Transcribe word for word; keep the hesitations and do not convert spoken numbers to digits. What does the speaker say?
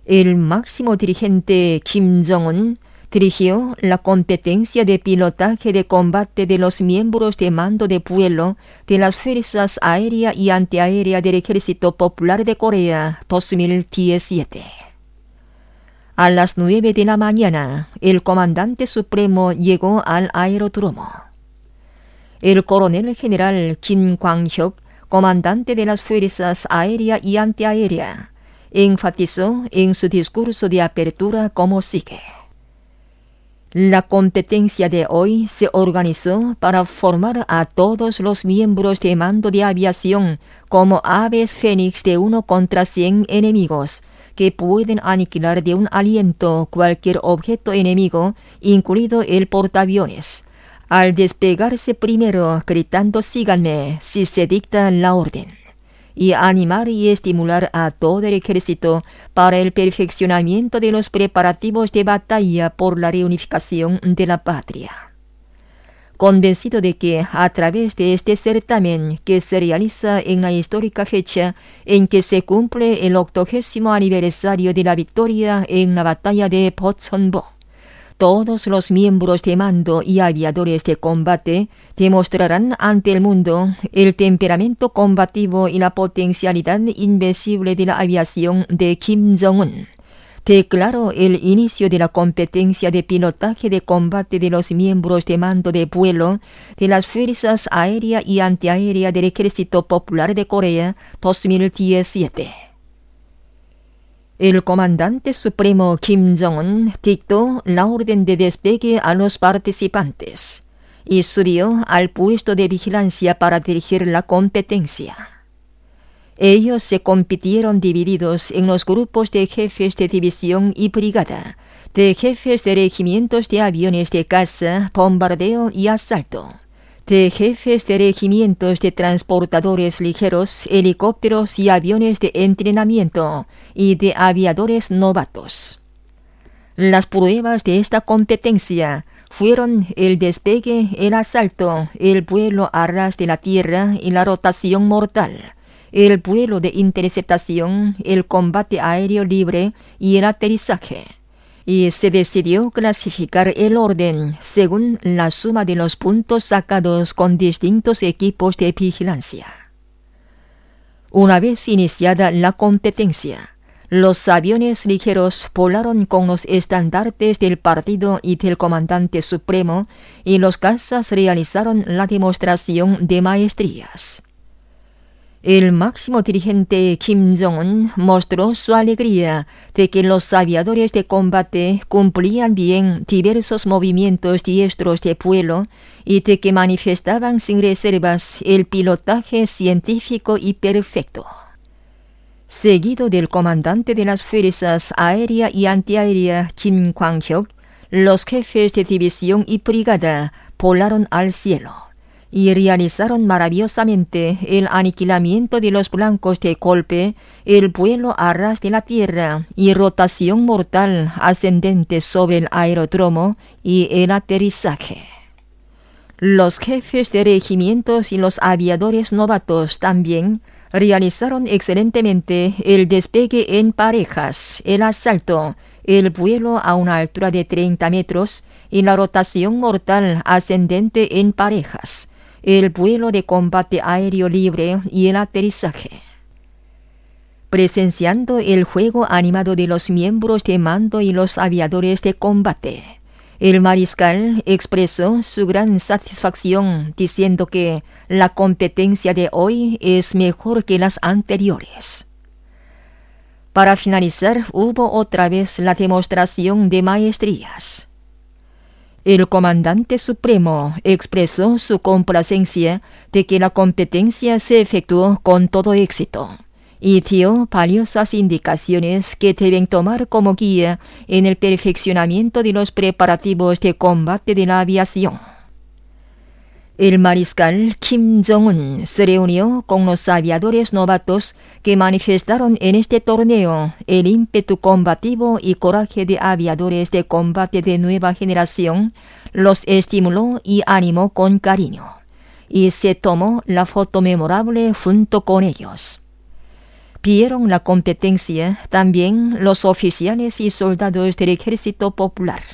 El máximo dirigente Kim Jong-un dirigió la competencia de pilotaje de combate de los miembros de mando de vuelo de las Fuerzas Aérea y Antiaérea del Ejército Popular de Corea dos mil diecisiete. A las nueve de la mañana, el comandante supremo llegó al aeródromo. El coronel general Kim Kwang-hyuk, comandante de las Fuerzas Aérea y Antiaérea, enfatizó en su discurso de apertura como sigue. La competencia de hoy se organizó para formar a todos los miembros de mando de aviación como aves fénix de uno contra cien enemigos, que pueden aniquilar de un aliento cualquier objeto enemigo, incluido el portaaviones, al despegarse primero gritando síganme si se dicta la orden, y animar y estimular a todo el ejército para el perfeccionamiento de los preparativos de batalla por la reunificación de la patria. Convencido de que a través de este certamen que se realiza en la histórica fecha en que se cumple el octogésimo aniversario de la victoria en la batalla de Pochonbo, todos los miembros de mando y aviadores de combate demostrarán ante el mundo el temperamento combativo y la potencialidad invencible de la aviación de Kim Jong-un. Declaró el inicio de la competencia de pilotaje de combate de los miembros de mando de vuelo de las Fuerzas Aérea y Antiaérea del Ejército Popular de Corea dos mil diecisiete. El comandante supremo Kim Jong-un dictó la orden de despegue a los participantes y subió al puesto de vigilancia para dirigir la competencia. Ellos se compitieron divididos en los grupos de jefes de división y brigada, de jefes de regimientos de aviones de caza, bombardeo y asalto, de jefes de regimientos de transportadores ligeros, helicópteros y aviones de entrenamiento, y de aviadores novatos. Las pruebas de esta competencia fueron el despegue, el asalto, el vuelo a ras de la tierra y la rotación mortal, el vuelo de interceptación, el combate aéreo libre y el aterrizaje. Y se decidió clasificar el orden según la suma de los puntos sacados con distintos equipos de vigilancia. Una vez iniciada la competencia, los aviones ligeros volaron con los estandartes del partido y del comandante supremo, y los cazas realizaron la demostración de maestrías. El máximo dirigente Kim Jong-un mostró su alegría de que los aviadores de combate cumplían bien diversos movimientos diestros de vuelo y de que manifestaban sin reservas el pilotaje científico y perfecto. Seguido del comandante de las Fuerzas Aérea y Antiaérea Kim Kwang-hyuk, los jefes de división y brigada volaron al cielo y realizaron maravillosamente el aniquilamiento de los blancos de golpe, el vuelo a ras de la tierra y rotación mortal ascendente sobre el aeródromo y el aterrizaje. Los jefes de regimientos y los aviadores novatos también realizaron excelentemente el despegue en parejas, el asalto, el vuelo a una altura de treinta metros y la rotación mortal ascendente en parejas, el vuelo de combate aéreo libre y el aterrizaje. Presenciando el juego animado de los miembros de mando y los aviadores de combate, el mariscal expresó su gran satisfacción diciendo que la competencia de hoy es mejor que las anteriores. Para finalizar, hubo otra vez la demostración de maestrías. El comandante supremo expresó su complacencia de que la competencia se efectuó con todo éxito y dio valiosas indicaciones que deben tomar como guía en el perfeccionamiento de los preparativos de combate de la aviación. El mariscal Kim Jong-un se reunió con los aviadores novatos que manifestaron en este torneo el ímpetu combativo y coraje de aviadores de combate de nueva generación, los estimuló y animó con cariño, y se tomó la foto memorable junto con ellos. vieron la competencia también los oficiales y soldados del Ejército Popular.